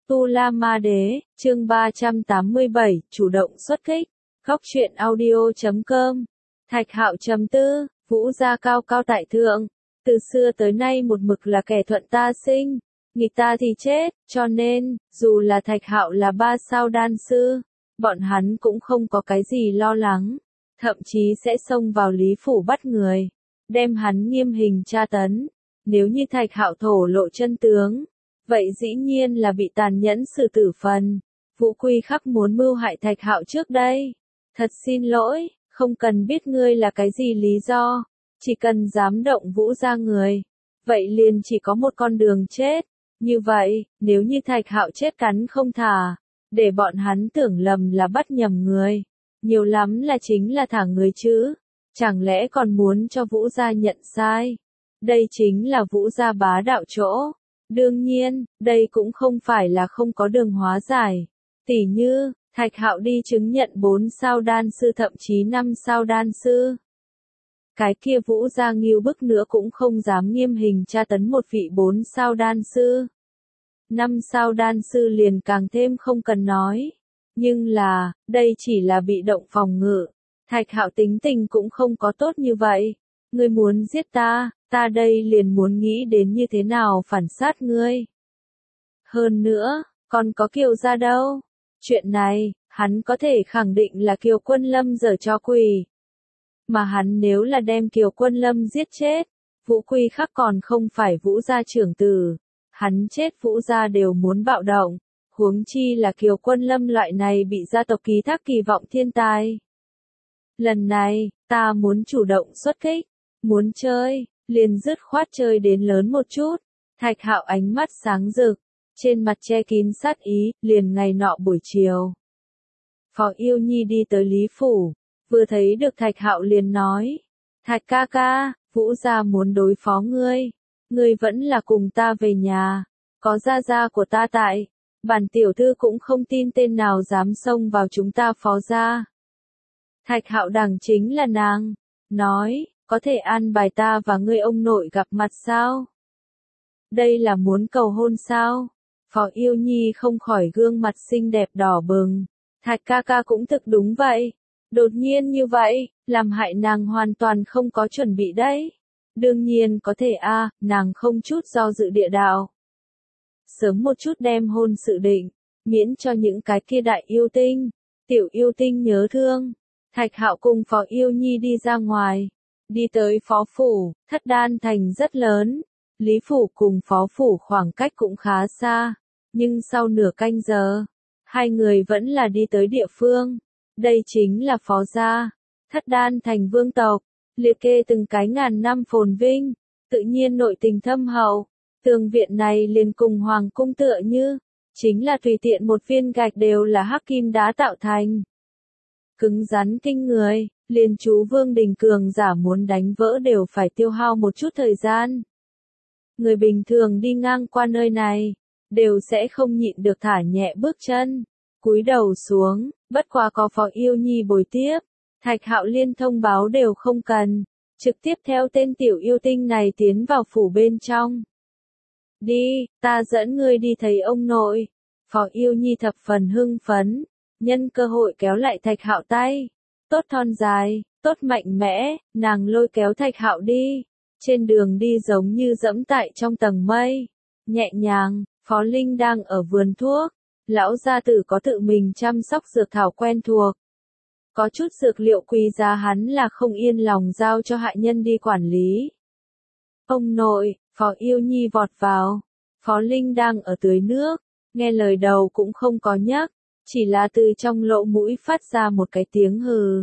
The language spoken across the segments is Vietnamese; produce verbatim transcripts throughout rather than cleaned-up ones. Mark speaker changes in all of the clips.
Speaker 1: Tu La Ma Đế, chương ba trăm tám mươi bảy, chủ động xuất kích. Góc truyện audio chấm com. Thạch Hạo trầm tư, Vũ gia cao cao tại thượng, từ xưa tới nay một mực là kẻ thuận ta sinh, nghịch ta thì chết, cho nên, dù là Thạch Hạo là ba sao đan sư, bọn hắn cũng không có cái gì lo lắng, thậm chí sẽ xông vào Lý phủ bắt người, đem hắn nghiêm hình tra tấn. Nếu như Thạch Hạo thổ lộ chân tướng, vậy dĩ nhiên là bị tàn nhẫn xử tử phần. Vũ Quy Khắc muốn mưu hại Thạch Hạo trước đây. Thật xin lỗi, không cần biết ngươi là cái gì lý do, chỉ cần dám động Vũ gia người, vậy liền chỉ có một con đường chết. Như vậy, nếu như Thạch Hạo chết cắn không thả, để bọn hắn tưởng lầm là bắt nhầm người, nhiều lắm là chính là thả người chứ, chẳng lẽ còn muốn cho Vũ gia nhận sai? Đây chính là Vũ gia bá đạo chỗ. Đương nhiên, đây cũng không phải là không có đường hóa giải. Tỉ như, Thạch Hạo đi chứng nhận bốn sao đan sư thậm chí năm sao đan sư. Cái kia Vũ gia nghiêu bức nữa cũng không dám nghiêm hình tra tấn một vị bốn sao đan sư. Năm sao đan sư liền càng thêm không cần nói. Nhưng là, đây chỉ là bị động phòng ngự. Thạch Hạo tính tình cũng không có tốt như vậy. Ngươi muốn giết ta, ta đây liền muốn nghĩ đến như thế nào phản sát ngươi. Hơn nữa, còn có Kiều gia đâu. Chuyện này, hắn có thể khẳng định là Kiều Quân Lâm giở trò quỷ. Mà hắn nếu là đem Kiều Quân Lâm giết chết, Vũ Quy Khắc còn không phải Vũ gia trưởng tử. Hắn chết Vũ gia đều muốn bạo động, huống chi là Kiều Quân Lâm loại này bị gia tộc ký thác kỳ vọng thiên tài. Lần này, ta muốn chủ động xuất kích, muốn chơi, liền dứt khoát chơi đến lớn một chút. Thạch Hạo ánh mắt sáng rực, trên mặt che kín sát ý, liền ngày nọ buổi chiều. Phó Yêu Nhi đi tới Lý phủ, vừa thấy được Thạch Hạo liền nói, Thạch ca ca, Vũ gia muốn đối phó ngươi, ngươi vẫn là cùng ta về nhà, có gia gia của ta tại, bản tiểu thư cũng không tin tên nào dám xông vào chúng ta Phó gia. Thạch Hạo đằng chính là nàng, nói, có thể an bài ta và ngươi ông nội gặp mặt sao? Đây là muốn cầu hôn sao? Phó Yêu Nhi không khỏi gương mặt xinh đẹp đỏ bừng. Thạch ca ca cũng thực đúng vậy. Đột nhiên như vậy, làm hại nàng hoàn toàn không có chuẩn bị đấy. Đương nhiên có thể a, à, nàng không chút do dự địa đạo. Sớm một chút đem hôn sự định, miễn cho những cái kia đại yêu tinh, tiểu yêu tinh nhớ thương. Thạch Hạo cùng Phó Yêu Nhi đi ra ngoài. Đi tới Phó phủ, Thất Đan thành rất lớn. Lý phủ cùng Phó phủ khoảng cách cũng khá xa. Nhưng sau nửa canh giờ, hai người vẫn là đi tới địa phương. Đây chính là Phó gia, Thất Đan thành vương tộc, liệt kê từng cái ngàn năm phồn vinh, tự nhiên nội tình thâm hậu. Tường viện này liền cùng hoàng cung tựa như, chính là tùy tiện một viên gạch đều là hắc kim đá tạo thành. Cứng rắn kinh người, liền chú Vương Đình cường giả muốn đánh vỡ đều phải tiêu hao một chút thời gian. Người bình thường đi ngang qua nơi này, đều sẽ không nhịn được thả nhẹ bước chân, cúi đầu xuống, bất quá có Phó Yêu Nhi bồi tiếp, Thạch Hạo liên thông báo đều không cần, trực tiếp theo tên tiểu yêu tinh này tiến vào phủ bên trong. Đi, ta dẫn ngươi đi thấy ông nội. Phó Yêu Nhi thập phần hưng phấn, nhân cơ hội kéo lại Thạch Hạo tay, tốt thon dài, tốt mạnh mẽ, nàng lôi kéo Thạch Hạo đi, trên đường đi giống như dẫm tại trong tầng mây, nhẹ nhàng. Phó Linh đang ở vườn thuốc, lão gia tử có tự mình chăm sóc dược thảo quen thuộc. Có chút dược liệu quý giá hắn là không yên lòng giao cho hạ nhân đi quản lý. Ông nội, Phó Yêu Nhi vọt vào, Phó Linh đang ở tưới nước, nghe lời đầu cũng không có nhắc, chỉ là từ trong lỗ mũi phát ra một cái tiếng hừ.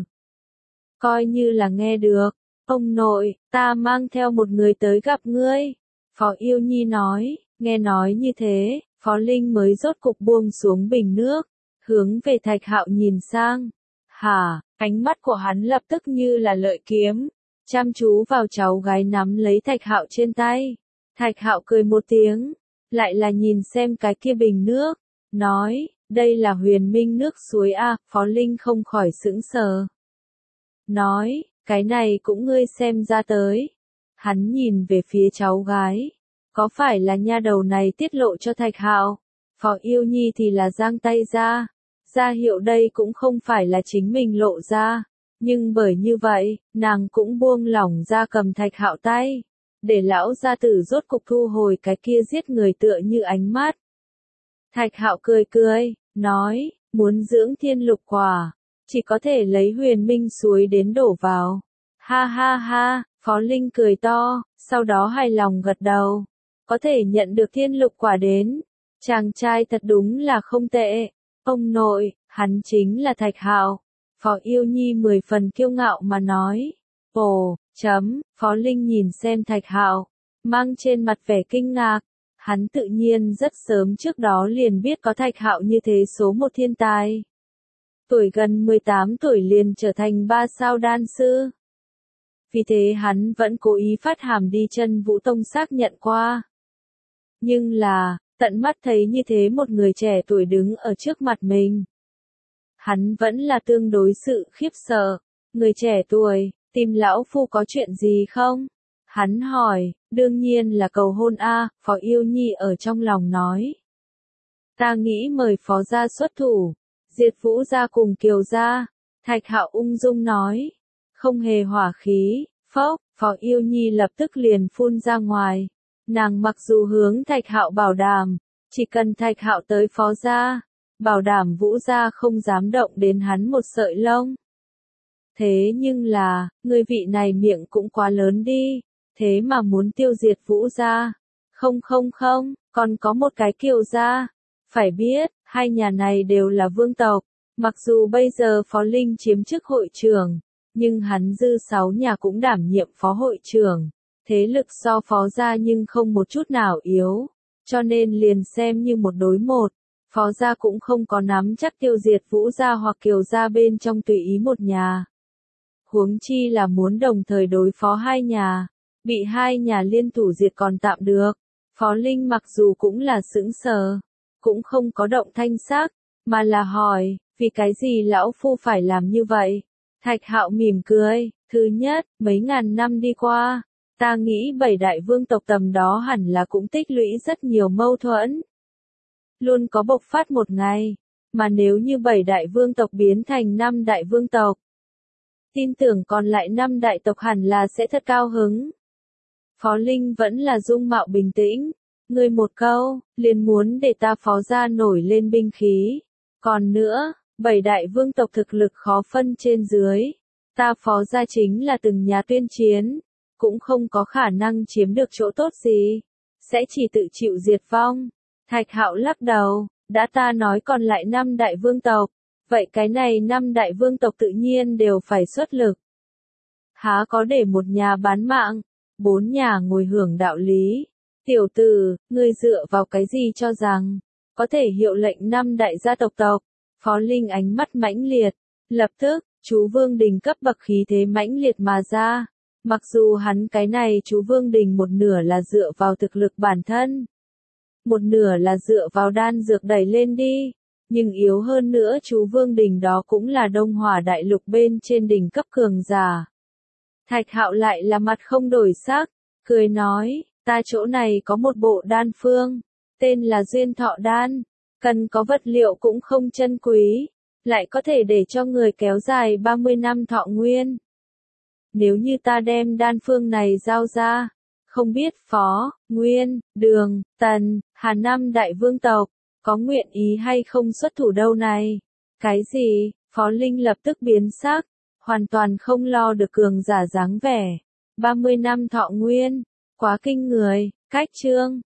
Speaker 1: Coi như là nghe được, ông nội, ta mang theo một người tới gặp ngươi, Phó Yêu Nhi nói. Nghe nói như thế, Phó Linh mới rốt cục buông xuống bình nước, hướng về Thạch Hạo nhìn sang. Hả, ánh mắt của hắn lập tức như là lợi kiếm, chăm chú vào cháu gái nắm lấy Thạch Hạo trên tay. Thạch Hạo cười một tiếng, lại là nhìn xem cái kia bình nước, nói, đây là huyền minh nước suối a. Phó Linh không khỏi sững sờ. Nói, cái này cũng ngươi xem ra tới. Hắn nhìn về phía cháu gái. Có phải là nha đầu này tiết lộ cho Thạch Hạo? Phó Yêu Nhi thì là giang tay ra, ra hiệu đây cũng không phải là chính mình lộ ra, nhưng bởi như vậy, nàng cũng buông lỏng ra cầm Thạch Hạo tay, để lão gia tử rốt cục thu hồi cái kia giết người tựa như ánh mắt. Thạch Hạo cười cười, nói, muốn dưỡng thiên lục quả, chỉ có thể lấy huyền minh suối đến đổ vào. Ha ha ha, Phó Linh cười to, sau đó hài lòng gật đầu. Có thể nhận được thiên lục quả đến. Chàng trai thật đúng là không tệ. Ông nội, hắn chính là Thạch Hạo. Phó Yêu Nhi mười phần kiêu ngạo mà nói. Ồ, chấm, Phó Linh nhìn xem Thạch Hạo, mang trên mặt vẻ kinh ngạc. Hắn tự nhiên rất sớm trước đó liền biết có Thạch Hạo như thế số một thiên tài. Tuổi gần mười tám tuổi liền trở thành ba sao đan sư. Vì thế hắn vẫn cố ý phát hàm đi chân Vũ Tông xác nhận qua. Nhưng là, tận mắt thấy như thế một người trẻ tuổi đứng ở trước mặt mình. Hắn vẫn là tương đối sự khiếp sợ. Người trẻ tuổi, tìm lão phu có chuyện gì không? Hắn hỏi, đương nhiên là cầu hôn a, Phó Yêu Nhi ở trong lòng nói. Ta nghĩ mời Phó gia xuất thủ, diệt Vũ gia cùng Kiều gia. Thạch Hạo ung dung nói, không hề hỏa khí, phốc, Phó Yêu Nhi lập tức liền phun ra ngoài. Nàng mặc dù hướng Thạch Hạo bảo đảm, chỉ cần Thạch Hạo tới Phó gia, bảo đảm Vũ gia không dám động đến hắn một sợi lông. Thế nhưng là, người vị này miệng cũng quá lớn đi, thế mà muốn tiêu diệt Vũ gia. Không không không, còn có một cái Kiều gia. Phải biết, hai nhà này đều là vương tộc, mặc dù bây giờ Phó Linh chiếm chức hội trưởng, nhưng hắn dư sáu nhà cũng đảm nhiệm phó hội trưởng, thế lực so Phó gia nhưng không một chút nào yếu, cho nên liền xem như một đối một, Phó gia cũng không có nắm chắc tiêu diệt Vũ gia hoặc Kiều gia bên trong tùy ý một nhà. Huống chi là muốn đồng thời đối phó hai nhà, bị hai nhà liên thủ diệt còn tạm được. Phó Linh mặc dù cũng là sững sờ, cũng không có động thanh sắc, mà là hỏi, vì cái gì lão phu phải làm như vậy? Thạch Hạo mỉm cười, thứ nhất, mấy ngàn năm đi qua, ta nghĩ bảy đại vương tộc tầm đó hẳn là cũng tích lũy rất nhiều mâu thuẫn. Luôn có bộc phát một ngày, mà nếu như bảy đại vương tộc biến thành năm đại vương tộc, tin tưởng còn lại năm đại tộc hẳn là sẽ thật cao hứng. Phó Linh vẫn là dung mạo bình tĩnh, ngươi một câu, liền muốn để ta Phó gia nổi lên binh khí. Còn nữa, bảy đại vương tộc thực lực khó phân trên dưới, ta Phó gia chính là từng nhà tuyên chiến, cũng không có khả năng chiếm được chỗ tốt gì, sẽ chỉ tự chịu diệt vong. Thạch Hạo lắc đầu, đã ta nói còn lại năm đại vương tộc, vậy cái này năm đại vương tộc tự nhiên đều phải xuất lực. Há có để một nhà bán mạng, bốn nhà ngồi hưởng đạo lý. Tiểu tử, ngươi dựa vào cái gì cho rằng, có thể hiệu lệnh năm đại gia tộc tộc. Phó Linh ánh mắt mãnh liệt, lập tức, chú Vương Đình cấp bậc khí thế mãnh liệt mà ra. Mặc dù hắn cái này chú Vương Đình một nửa là dựa vào thực lực bản thân, một nửa là dựa vào đan dược đẩy lên đi, nhưng yếu hơn nữa chú Vương Đình đó cũng là Đông Hỏa Đại Lục bên trên đỉnh cấp cường giả. Thạch Hạo lại là mặt không đổi sắc, cười nói, ta chỗ này có một bộ đan phương, tên là Duyên Thọ Đan, cần có vật liệu cũng không chân quý, lại có thể để cho người kéo dài ba mươi năm thọ nguyên. Nếu như ta đem đan phương này giao ra, không biết Phó, Nguyên, Đường, Tần, Hà năm đại vương tộc, có nguyện ý hay không xuất thủ đâu này? Cái gì? Phó Linh lập tức biến sắc, hoàn toàn không lo được cường giả dáng vẻ. ba mươi năm thọ nguyên, quá kinh người, cách chương.